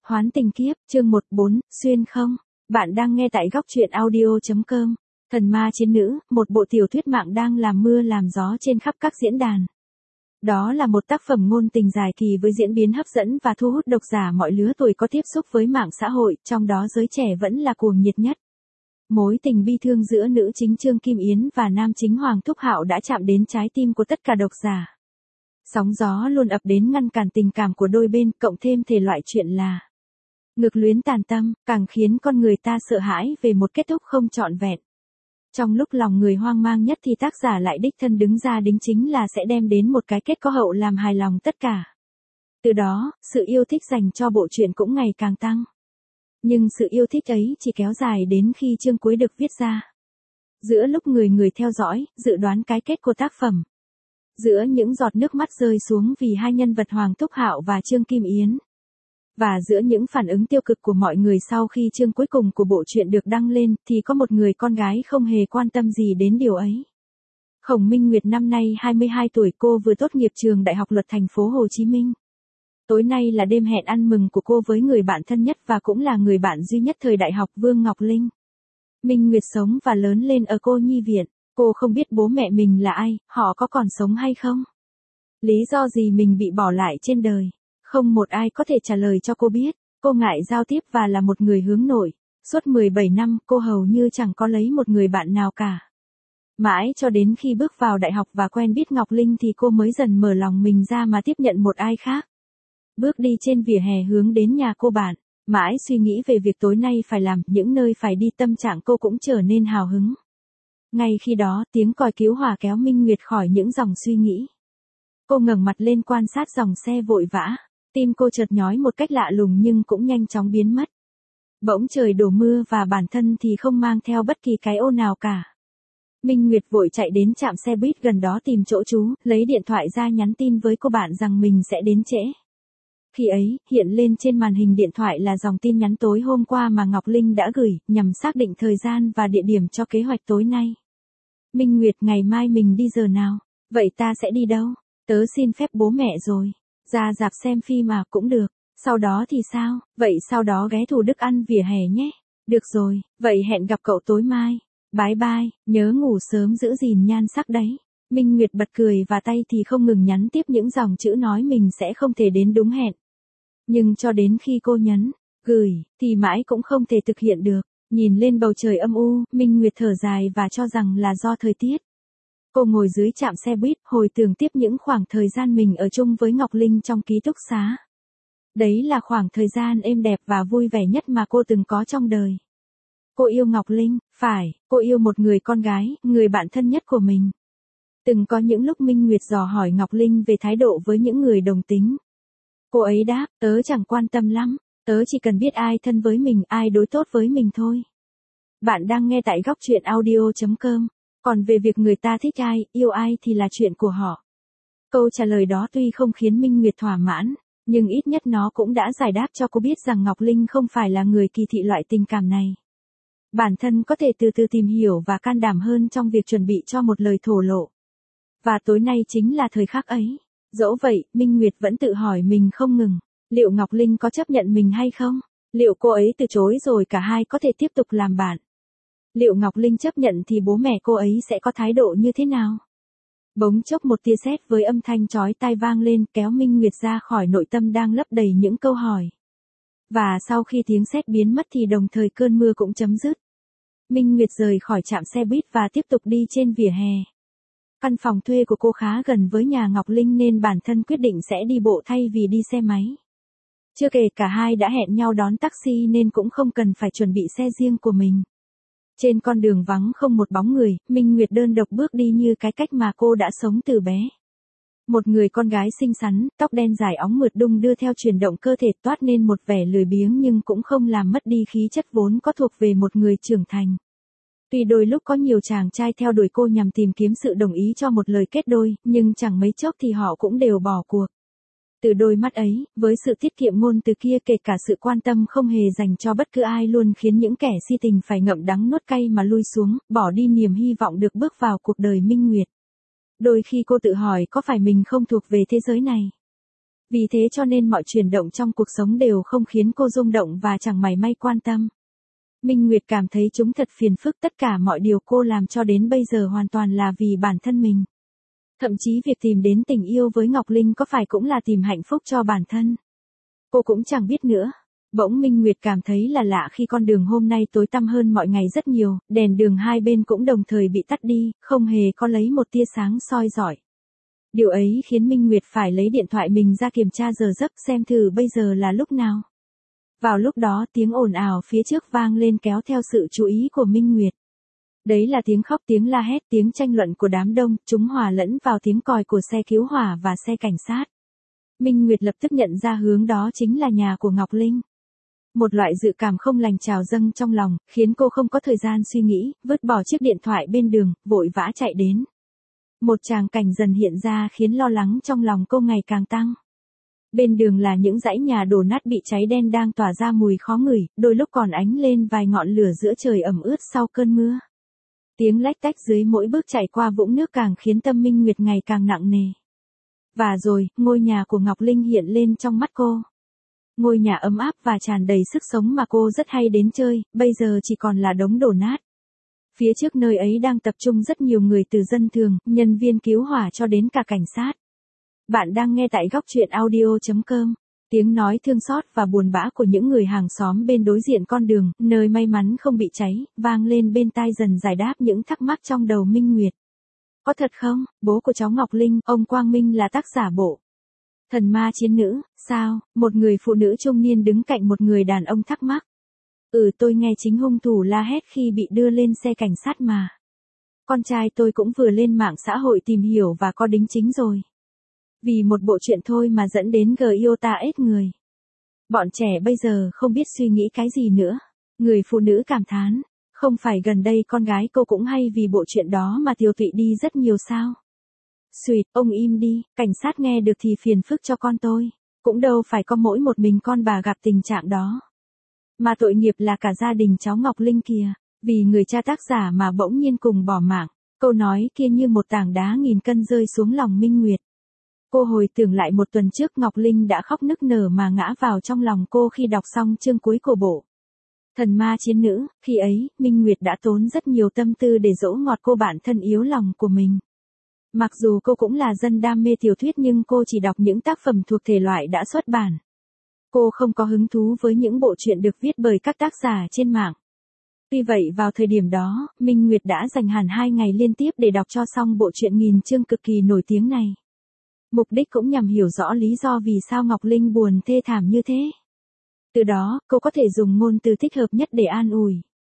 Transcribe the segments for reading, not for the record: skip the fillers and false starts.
Hoán tình kiếp, chương 14, xuyên không. Bạn đang nghe tại góc truyện audio.com. Thần ma chiến nữ, một bộ tiểu thuyết mạng đang làm mưa làm gió trên khắp các diễn đàn. Đó là một tác phẩm ngôn tình dài kỳ với diễn biến hấp dẫn và thu hút độc giả mọi lứa tuổi có tiếp xúc với mạng xã hội, trong đó giới trẻ vẫn là cuồng nhiệt nhất. Mối tình bi thương giữa nữ chính Trương Kim Yến và nam chính Hoàng Thúc Hạo đã chạm đến trái tim của tất cả độc giả. Sóng gió luôn ập đến ngăn cản tình cảm của đôi bên, cộng thêm thể loại chuyện là ngược luyến tàn tâm, càng khiến con người ta sợ hãi về một kết thúc không trọn vẹn. Trong lúc lòng người hoang mang nhất thì tác giả lại đích thân đứng ra đính chính là sẽ đem đến một cái kết có hậu làm hài lòng tất cả. Từ đó, sự yêu thích dành cho bộ truyện cũng ngày càng tăng. Nhưng sự yêu thích ấy chỉ kéo dài đến khi chương cuối được viết ra. Giữa lúc người theo dõi, dự đoán cái kết của tác phẩm. Giữa những giọt nước mắt rơi xuống vì hai nhân vật Hoàng Thúc Hạo và Trương Kim Yến. Và giữa những phản ứng tiêu cực của mọi người sau khi chương cuối cùng của bộ truyện được đăng lên, thì có một người con gái không hề quan tâm gì đến điều ấy. Khổng Minh Nguyệt năm nay 22 tuổi, cô vừa tốt nghiệp trường Đại học Luật thành phố Hồ Chí Minh. Tối nay là đêm hẹn ăn mừng của cô với người bạn thân nhất và cũng là người bạn duy nhất thời đại học, Vương Ngọc Linh. Minh Nguyệt sống và lớn lên ở cô nhi viện. Cô không biết bố mẹ mình là ai, họ có còn sống hay không? Lý do gì mình bị bỏ lại trên đời? Không một ai có thể trả lời cho cô biết. Cô ngại giao tiếp và là một người hướng nội. Suốt 17 năm, cô hầu như chẳng có lấy một người bạn nào cả. Mãi cho đến khi bước vào đại học và quen biết Ngọc Linh thì cô mới dần mở lòng mình ra mà tiếp nhận một ai khác. Bước đi trên vỉa hè hướng đến nhà cô bạn. Mãi suy nghĩ về việc tối nay phải làm, những nơi phải đi, tâm trạng cô cũng trở nên hào hứng. Ngay khi đó, tiếng còi cứu hỏa kéo Minh Nguyệt khỏi những dòng suy nghĩ. Cô ngẩng mặt lên quan sát dòng xe vội vã. Tim cô chợt nhói một cách lạ lùng nhưng cũng nhanh chóng biến mất. Bỗng trời đổ mưa và bản thân thì không mang theo bất kỳ cái ô nào cả. Minh Nguyệt vội chạy đến trạm xe buýt gần đó tìm chỗ trú, lấy điện thoại ra nhắn tin với cô bạn rằng mình sẽ đến trễ. Khi ấy, hiện lên trên màn hình điện thoại là dòng tin nhắn tối hôm qua mà Ngọc Linh đã gửi, nhằm xác định thời gian và địa điểm cho kế hoạch tối nay. Minh Nguyệt, ngày mai mình đi giờ nào? Vậy ta sẽ đi đâu? Tớ xin phép bố mẹ rồi. Ra rạp xem phim mà cũng được. Sau đó thì sao? Vậy sau đó ghé Thủ Đức ăn vỉa hè nhé. Được rồi, vậy hẹn gặp cậu tối mai. Bye bye, nhớ ngủ sớm giữ gìn nhan sắc đấy. Minh Nguyệt bật cười và tay thì không ngừng nhắn tiếp những dòng chữ nói mình sẽ không thể đến đúng hẹn. Nhưng cho đến khi cô nhấn gửi, thì mãi cũng không thể thực hiện được. Nhìn lên bầu trời âm u, Minh Nguyệt thở dài và cho rằng là do thời tiết. Cô ngồi dưới trạm xe buýt, hồi tưởng tiếp những khoảng thời gian mình ở chung với Ngọc Linh trong ký túc xá. Đấy là khoảng thời gian êm đẹp và vui vẻ nhất mà cô từng có trong đời. Cô yêu Ngọc Linh, phải, cô yêu một người con gái, người bạn thân nhất của mình. Từng có những lúc Minh Nguyệt dò hỏi Ngọc Linh về thái độ với những người đồng tính. Cô ấy đáp, tớ chẳng quan tâm lắm, tớ chỉ cần biết ai thân với mình, ai đối tốt với mình thôi. Bạn đang nghe tại góc truyện audio.com. Còn về việc người ta thích ai, yêu ai thì là chuyện của họ. Câu trả lời đó tuy không khiến Minh Nguyệt thỏa mãn, nhưng ít nhất nó cũng đã giải đáp cho cô biết rằng Ngọc Linh không phải là người kỳ thị loại tình cảm này. Bản thân có thể từ từ tìm hiểu và can đảm hơn trong việc chuẩn bị cho một lời thổ lộ. Và tối nay chính là thời khắc ấy. Dẫu vậy, Minh Nguyệt vẫn tự hỏi mình không ngừng. Liệu Ngọc Linh có chấp nhận mình hay không? Liệu cô ấy từ chối rồi cả hai có thể tiếp tục làm bạn? Liệu Ngọc Linh chấp nhận thì bố mẹ cô ấy sẽ có thái độ như thế nào? Bỗng chốc một tia sét với âm thanh chói tai vang lên, kéo Minh Nguyệt ra khỏi nội tâm đang lấp đầy những câu hỏi. Và sau khi tiếng sét biến mất thì đồng thời cơn mưa cũng chấm dứt. Minh Nguyệt rời khỏi trạm xe buýt và tiếp tục đi trên vỉa hè. Căn phòng thuê của cô khá gần với nhà Ngọc Linh nên bản thân quyết định sẽ đi bộ thay vì đi xe máy. Chưa kể cả hai đã hẹn nhau đón taxi nên cũng không cần phải chuẩn bị xe riêng của mình. Trên con đường vắng không một bóng người, Minh Nguyệt đơn độc bước đi như cái cách mà cô đã sống từ bé. Một người con gái xinh xắn, tóc đen dài óng mượt đung đưa theo chuyển động cơ thể, toát nên một vẻ lười biếng nhưng cũng không làm mất đi khí chất vốn có thuộc về một người trưởng thành. Tuy đôi lúc có nhiều chàng trai theo đuổi cô nhằm tìm kiếm sự đồng ý cho một lời kết đôi, nhưng chẳng mấy chốc thì họ cũng đều bỏ cuộc. Từ đôi mắt ấy, với sự tiết kiệm ngôn từ kia, kể cả sự quan tâm không hề dành cho bất cứ ai, luôn khiến những kẻ si tình phải ngậm đắng nuốt cay mà lui xuống, bỏ đi niềm hy vọng được bước vào cuộc đời Minh Nguyệt. Đôi khi cô tự hỏi có phải mình không thuộc về thế giới này. Vì thế cho nên mọi chuyển động trong cuộc sống đều không khiến cô rung động và chẳng mảy may quan tâm. Minh Nguyệt cảm thấy chúng thật phiền phức, tất cả mọi điều cô làm cho đến bây giờ hoàn toàn là vì bản thân mình. Thậm chí việc tìm đến tình yêu với Ngọc Linh có phải cũng là tìm hạnh phúc cho bản thân. Cô cũng chẳng biết nữa. Bỗng Minh Nguyệt cảm thấy là lạ khi con đường hôm nay tối tăm hơn mọi ngày rất nhiều, đèn đường hai bên cũng đồng thời bị tắt đi, không hề có lấy một tia sáng soi rọi. Điều ấy khiến Minh Nguyệt phải lấy điện thoại mình ra kiểm tra giờ giấc xem thử bây giờ là lúc nào. Vào lúc đó tiếng ồn ào phía trước vang lên kéo theo sự chú ý của Minh Nguyệt. Đấy là tiếng khóc, tiếng la hét, tiếng tranh luận của đám đông, chúng hòa lẫn vào tiếng còi của xe cứu hỏa và xe cảnh sát. Minh Nguyệt lập tức nhận ra hướng đó chính là nhà của Ngọc Linh. Một loại dự cảm không lành trào dâng trong lòng, khiến cô không có thời gian suy nghĩ, vứt bỏ chiếc điện thoại bên đường, vội vã chạy đến. Một tràng cảnh dần hiện ra khiến lo lắng trong lòng cô ngày càng tăng. Bên đường là những dãy nhà đổ nát bị cháy đen đang tỏa ra mùi khó ngửi, đôi lúc còn ánh lên vài ngọn lửa giữa trời ẩm ướt sau cơn mưa. Tiếng lách tách dưới mỗi bước chạy qua vũng nước càng khiến tâm Minh Nguyệt ngày càng nặng nề. Và rồi, ngôi nhà của Ngọc Linh hiện lên trong mắt cô. Ngôi nhà ấm áp và tràn đầy sức sống mà cô rất hay đến chơi, bây giờ chỉ còn là đống đổ nát. Phía trước nơi ấy đang tập trung rất nhiều người từ dân thường, nhân viên cứu hỏa cho đến cả cảnh sát. Bạn đang nghe tại góc truyện audio.com. Tiếng nói thương xót và buồn bã của những người hàng xóm bên đối diện con đường, nơi may mắn không bị cháy, vang lên bên tai dần giải đáp những thắc mắc trong đầu Minh Nguyệt. Có thật không, bố của cháu Ngọc Linh, ông Quang Minh là tác giả bộ Thần Ma Chiến Nữ, sao? Một người phụ nữ trung niên đứng cạnh một người đàn ông thắc mắc. Tôi nghe chính hung thủ la hét khi bị đưa lên xe cảnh sát mà. Con trai tôi cũng vừa lên mạng xã hội tìm hiểu và có đính chính rồi. Vì một bộ chuyện thôi mà dẫn đến Giota ết người. Bọn trẻ bây giờ không biết suy nghĩ cái gì nữa. Người phụ nữ cảm thán, không phải gần đây con gái cô cũng hay vì bộ chuyện đó mà tiêu tụy đi rất nhiều sao? Xuyệt, ông im đi, cảnh sát nghe được thì phiền phức cho con tôi. Cũng đâu phải có mỗi một mình con bà gặp tình trạng đó. Mà tội nghiệp là cả gia đình cháu Ngọc Linh kìa, vì người cha tác giả mà bỗng nhiên cùng bỏ mạng. Câu nói kia như một tảng đá nghìn cân rơi xuống lòng Minh Nguyệt. Cô hồi tưởng lại một tuần trước Ngọc Linh đã khóc nức nở mà ngã vào trong lòng cô khi đọc xong chương cuối của bộ Thần Ma Chiến Nữ. Khi ấy, Minh Nguyệt đã tốn rất nhiều tâm tư để dỗ ngọt cô bạn thân yếu lòng của mình. Mặc dù cô cũng là dân đam mê tiểu thuyết nhưng cô chỉ đọc những tác phẩm thuộc thể loại đã xuất bản. Cô không có hứng thú với những bộ truyện được viết bởi các tác giả trên mạng. Tuy vậy vào thời điểm đó, Minh Nguyệt đã dành hẳn 2 ngày liên tiếp để đọc cho xong bộ truyện nghìn chương cực kỳ nổi tiếng này. Mục đích cũng nhằm hiểu rõ lý do vì sao Ngọc Linh buồn thê thảm như thế. Từ đó, cô có thể dùng ngôn từ thích hợp nhất để an ủi.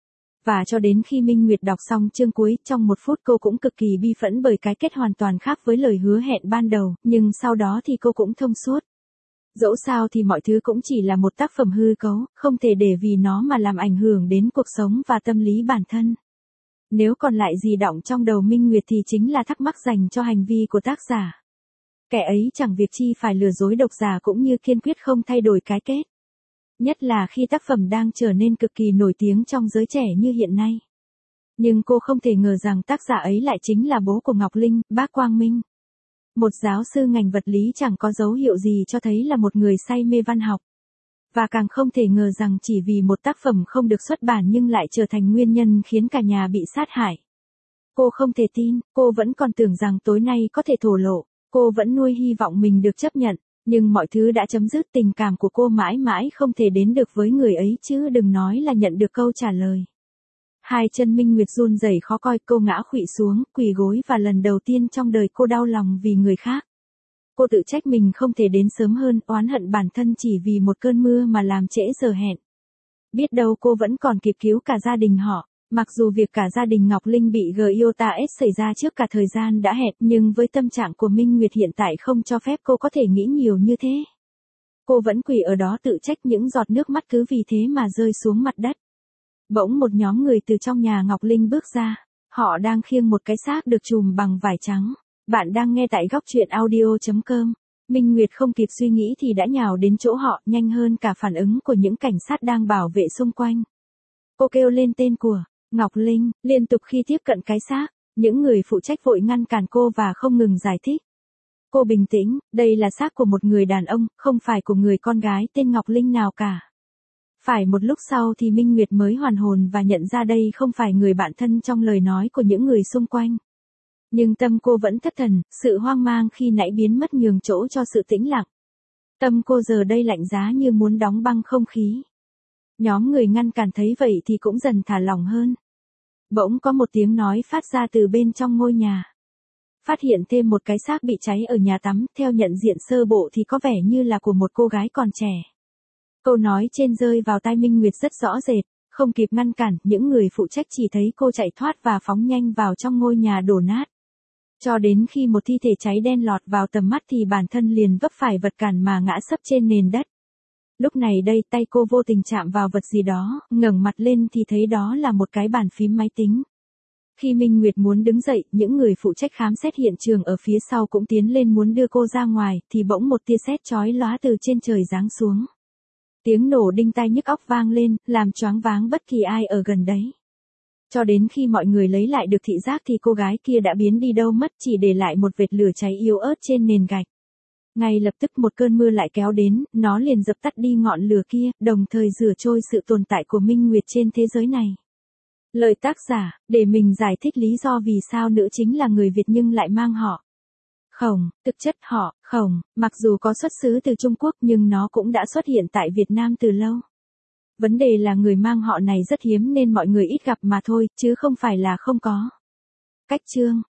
Và cho đến khi Minh Nguyệt đọc xong chương cuối, trong 1 phút cô cũng cực kỳ bi phẫn bởi cái kết hoàn toàn khác với lời hứa hẹn ban đầu, nhưng sau đó thì cô cũng thông suốt. Dẫu sao thì mọi thứ cũng chỉ là một tác phẩm hư cấu, không thể để vì nó mà làm ảnh hưởng đến cuộc sống và tâm lý bản thân. Nếu còn lại gì đọng trong đầu Minh Nguyệt thì chính là thắc mắc dành cho hành vi của tác giả. Kẻ ấy chẳng việc chi phải lừa dối độc giả cũng như kiên quyết không thay đổi cái kết. Nhất là khi tác phẩm đang trở nên cực kỳ nổi tiếng trong giới trẻ như hiện nay. Nhưng cô không thể ngờ rằng tác giả ấy lại chính là bố của Ngọc Linh, bác Quang Minh. Một giáo sư ngành vật lý chẳng có dấu hiệu gì cho thấy là một người say mê văn học. Và càng không thể ngờ rằng chỉ vì một tác phẩm không được xuất bản nhưng lại trở thành nguyên nhân khiến cả nhà bị sát hại. Cô không thể tin, cô vẫn còn tưởng rằng tối nay có thể thổ lộ. Cô vẫn nuôi hy vọng mình được chấp nhận, nhưng mọi thứ đã chấm dứt, tình cảm của cô mãi mãi không thể đến được với người ấy chứ đừng nói là nhận được câu trả lời. Hai chân Minh Nguyệt run rẩy khó coi, cô ngã khuỵu xuống, quỳ gối và lần đầu tiên trong đời cô đau lòng vì người khác. Cô tự trách mình không thể đến sớm hơn, oán hận bản thân chỉ vì một cơn mưa mà làm trễ giờ hẹn. Biết đâu cô vẫn còn kịp cứu cả gia đình họ. Mặc dù việc cả gia đình Ngọc Linh bị Giota xảy ra trước cả thời gian đã hẹn, nhưng với tâm trạng của Minh Nguyệt hiện tại không cho phép cô có thể nghĩ nhiều như thế. Cô vẫn quỳ ở đó tự trách, những giọt nước mắt cứ vì thế mà rơi xuống mặt đất. Bỗng một nhóm người từ trong nhà Ngọc Linh bước ra. Họ đang khiêng một cái xác được trùm bằng vải trắng. Bạn đang nghe tại góc truyện audio.com. Minh Nguyệt không kịp suy nghĩ thì đã nhào đến chỗ họ, nhanh hơn cả phản ứng của những cảnh sát đang bảo vệ xung quanh. Cô kêu lên tên của Ngọc Linh, liên tục khi tiếp cận cái xác, những người phụ trách vội ngăn cản cô và không ngừng giải thích. Cô bình tĩnh, đây là xác của một người đàn ông, không phải của người con gái tên Ngọc Linh nào cả. Phải một lúc sau thì Minh Nguyệt mới hoàn hồn và nhận ra đây không phải người bạn thân trong lời nói của những người xung quanh. Nhưng tâm cô vẫn thất thần, sự hoang mang khi nãy biến mất nhường chỗ cho sự tĩnh lặng. Tâm cô giờ đây lạnh giá như muốn đóng băng không khí. Nhóm người ngăn cản thấy vậy thì cũng dần thả lỏng hơn. Bỗng có một tiếng nói phát ra từ bên trong ngôi nhà. Phát hiện thêm một cái xác bị cháy ở nhà tắm, theo nhận diện sơ bộ thì có vẻ như là của một cô gái còn trẻ. Câu nói trên rơi vào tai Minh Nguyệt rất rõ rệt, không kịp ngăn cản, những người phụ trách chỉ thấy cô chạy thoát và phóng nhanh vào trong ngôi nhà đổ nát. Cho đến khi một thi thể cháy đen lọt vào tầm mắt thì bản thân liền vấp phải vật cản mà ngã sấp trên nền đất. Lúc này đây tay cô vô tình chạm vào vật gì đó, ngẩng mặt lên thì thấy đó là một cái bàn phím máy tính. Khi Minh Nguyệt muốn đứng dậy, những người phụ trách khám xét hiện trường ở phía sau cũng tiến lên muốn đưa cô ra ngoài, thì bỗng một tia sét chói lóa từ trên trời giáng xuống. Tiếng nổ đinh tai nhức óc vang lên, làm choáng váng bất kỳ ai ở gần đấy. Cho đến khi mọi người lấy lại được thị giác thì cô gái kia đã biến đi đâu mất, chỉ để lại một vệt lửa cháy yếu ớt trên nền gạch. Ngay lập tức một cơn mưa lại kéo đến, nó liền dập tắt đi ngọn lửa kia, đồng thời rửa trôi sự tồn tại của Minh Nguyệt trên thế giới này. Lời tác giả, để mình giải thích lý do vì sao nữ chính là người Việt nhưng lại mang họ Khổng. Thực chất họ Khổng, mặc dù có xuất xứ từ Trung Quốc nhưng nó cũng đã xuất hiện tại Việt Nam từ lâu. Vấn đề là người mang họ này rất hiếm nên mọi người ít gặp mà thôi, chứ không phải là không có. Cách chương